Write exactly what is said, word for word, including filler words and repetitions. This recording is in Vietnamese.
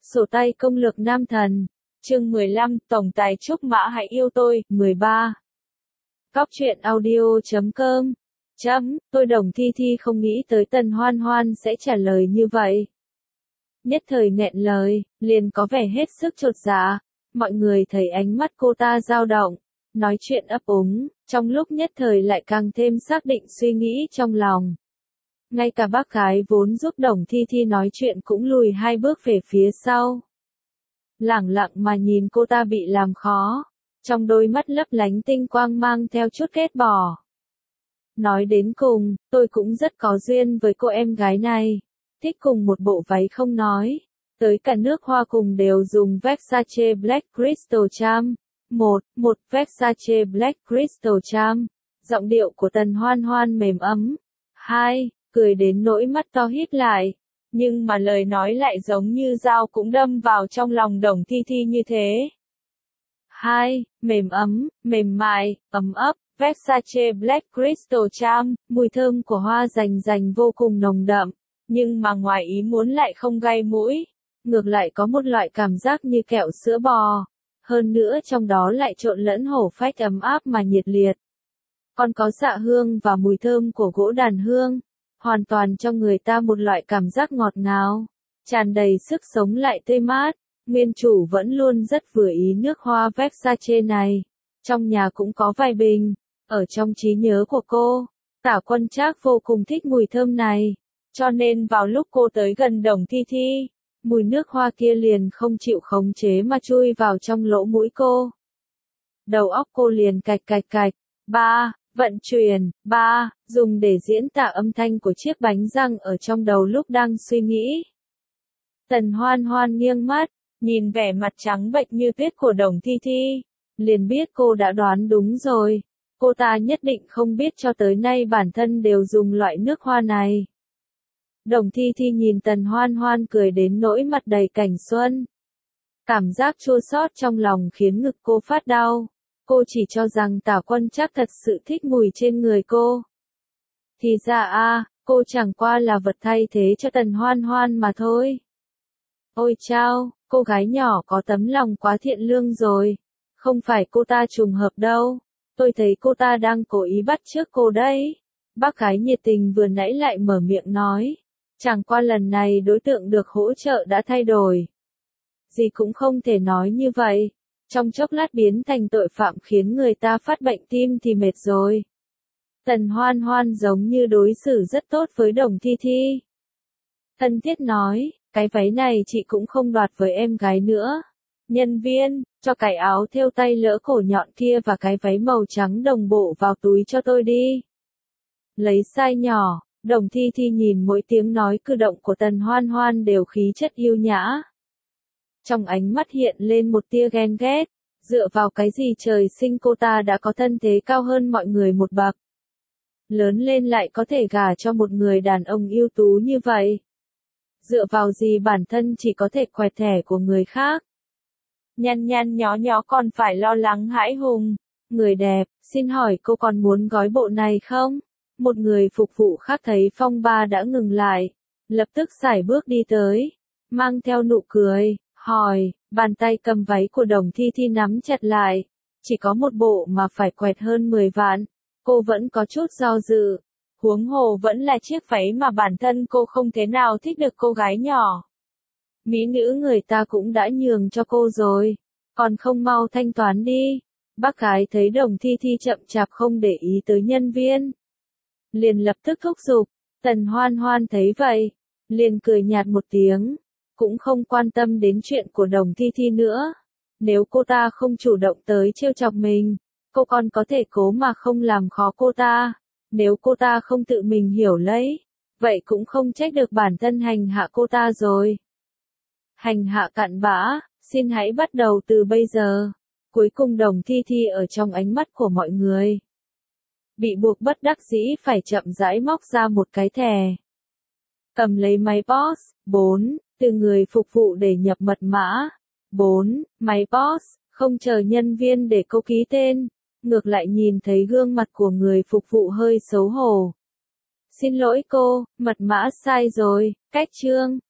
Sổ tay công lược nam thần. Chương mười lăm, Tổng tài Trúc Mã hãy yêu tôi. mười ba. Cóc truyện audio chấm com. Chấm, tôi Đồng Thi Thi không nghĩ tới Tần Hoan Hoan sẽ trả lời như vậy. Nhất thời nghẹn lời, liền có vẻ hết sức chột dạ. Mọi người thấy ánh mắt cô ta dao động, nói chuyện ấp úng, trong lúc nhất thời lại càng thêm xác định suy nghĩ trong lòng. Ngay cả bác gái vốn giúp Đồng Thi Thi nói chuyện cũng lùi hai bước về phía sau. Lẳng lặng mà nhìn cô ta bị làm khó, trong đôi mắt lấp lánh tinh quang mang theo chút ghét bỏ. Nói đến cùng, tôi cũng rất có duyên với cô em gái này, thích cùng một bộ váy không nói, tới cả nước hoa cùng đều dùng Versace Black Crystal Charm. Một, một Versace Black Crystal Charm, giọng điệu của Tần Hoan Hoan mềm ấm. Hai, cười đến nỗi mắt to híp lại, nhưng mà lời nói lại giống như dao cũng đâm vào trong lòng Đồng Thi Thi như thế. Hai, mềm ấm, mềm mại, ấm ấp, Versace Black Crystal Charm, mùi thơm của hoa rành rành vô cùng nồng đậm, nhưng mà ngoài ý muốn lại không gây mũi, ngược lại có một loại cảm giác như kẹo sữa bò, hơn nữa trong đó lại trộn lẫn hổ phách ấm áp mà nhiệt liệt. Còn có dạ hương và mùi thơm của gỗ đàn hương, hoàn toàn cho người ta một loại cảm giác ngọt ngào, tràn đầy sức sống lại tươi mát. Nguyên chủ vẫn luôn rất vừa ý nước hoa Versace này, trong nhà cũng có vài bình, ở trong trí nhớ của cô, Tả Quân Trác vô cùng thích mùi thơm này, cho nên vào lúc cô tới gần Đồng Thi Thi, mùi nước hoa kia liền không chịu khống chế mà chui vào trong lỗ mũi cô. Đầu óc cô liền cạch cạch cạch. Ba, vận chuyển. Ba, dùng để diễn tả âm thanh của chiếc bánh răng ở trong đầu lúc đang suy nghĩ. Tần Hoan Hoan nghiêng mắt, nhìn vẻ mặt trắng bệch như tuyết của Đồng Thi Thi, liền biết cô đã đoán đúng rồi. Cô ta nhất định không biết cho tới nay bản thân đều dùng loại nước hoa này. Đồng Thi Thi nhìn Tần Hoan Hoan cười đến nỗi mặt đầy cảnh xuân. Cảm giác chua xót trong lòng khiến ngực cô phát đau. Cô chỉ cho rằng Tả Quân Trác thật sự thích mùi trên người cô. Thì ra a, cô chẳng qua là vật thay thế cho Tần Hoan Hoan mà thôi. Ôi chao, cô gái nhỏ có tấm lòng quá thiện lương rồi. Không phải cô ta trùng hợp đâu. Tôi thấy cô ta đang cố ý bắt chước cô đấy. Bác gái nhiệt tình vừa nãy lại mở miệng nói. Chẳng qua lần này đối tượng được hỗ trợ đã thay đổi. Gì cũng không thể nói như vậy. Trong chốc lát biến thành tội phạm khiến người ta phát bệnh tim thì mệt rồi. Tần Hoan Hoan giống như đối xử rất tốt với Đồng Thi Thi. Thân thiết nói, cái váy này chị cũng không đoạt với em gái nữa. Nhân viên, cho cái áo thêu tay lỡ cổ nhọn kia và cái váy màu trắng đồng bộ vào túi cho tôi đi. Lấy size nhỏ, Đồng Thi Thi nhìn mỗi tiếng nói cử động của Tần Hoan Hoan đều khí chất yêu nhã. Trong ánh mắt hiện lên một tia ghen ghét, dựa vào cái gì trời sinh cô ta đã có thân thế cao hơn mọi người một bậc. Lớn lên lại có thể gả cho một người đàn ông ưu tú như vậy. Dựa vào gì bản thân chỉ có thể quẹt thẻ của người khác. Nhăn nhăn nhó nhó còn phải lo lắng hãi hùng. Người đẹp, xin hỏi cô còn muốn gói bộ này không? Một người phục vụ khác thấy phong ba đã ngừng lại, lập tức sải bước đi tới, mang theo nụ cười, hỏi, bàn tay cầm váy của Đồng Thi Thi nắm chặt lại, chỉ có một bộ mà phải quẹt hơn mười vạn, cô vẫn có chút do dự, huống hồ vẫn là chiếc váy mà bản thân cô không thế nào thích được cô gái nhỏ. Mỹ nữ người ta cũng đã nhường cho cô rồi, còn không mau thanh toán đi. Bác gái thấy Đồng Thi Thi chậm chạp không để ý tới nhân viên, liền lập tức thúc giục. Tần Hoan Hoan thấy vậy, liền cười nhạt một tiếng, cũng không quan tâm đến chuyện của Đồng Thi Thi nữa. Nếu cô ta không chủ động tới trêu chọc mình, cô còn có thể cố mà không làm khó cô ta. Nếu cô ta không tự mình hiểu lấy, vậy cũng không trách được bản thân hành hạ cô ta rồi. Hành hạ cặn bã, xin hãy bắt đầu từ bây giờ. Cuối cùng Đồng Thi Thi ở trong ánh mắt của mọi người, bị buộc bất đắc dĩ phải chậm rãi móc ra một cái thẻ. Cầm lấy máy pê o ét. Bốn, từ người phục vụ để nhập mật mã. Bốn, máy pê o ét, không chờ nhân viên để cô ký tên, ngược lại nhìn thấy gương mặt của người phục vụ hơi xấu hổ. Xin lỗi cô, mật mã sai rồi, cách chương.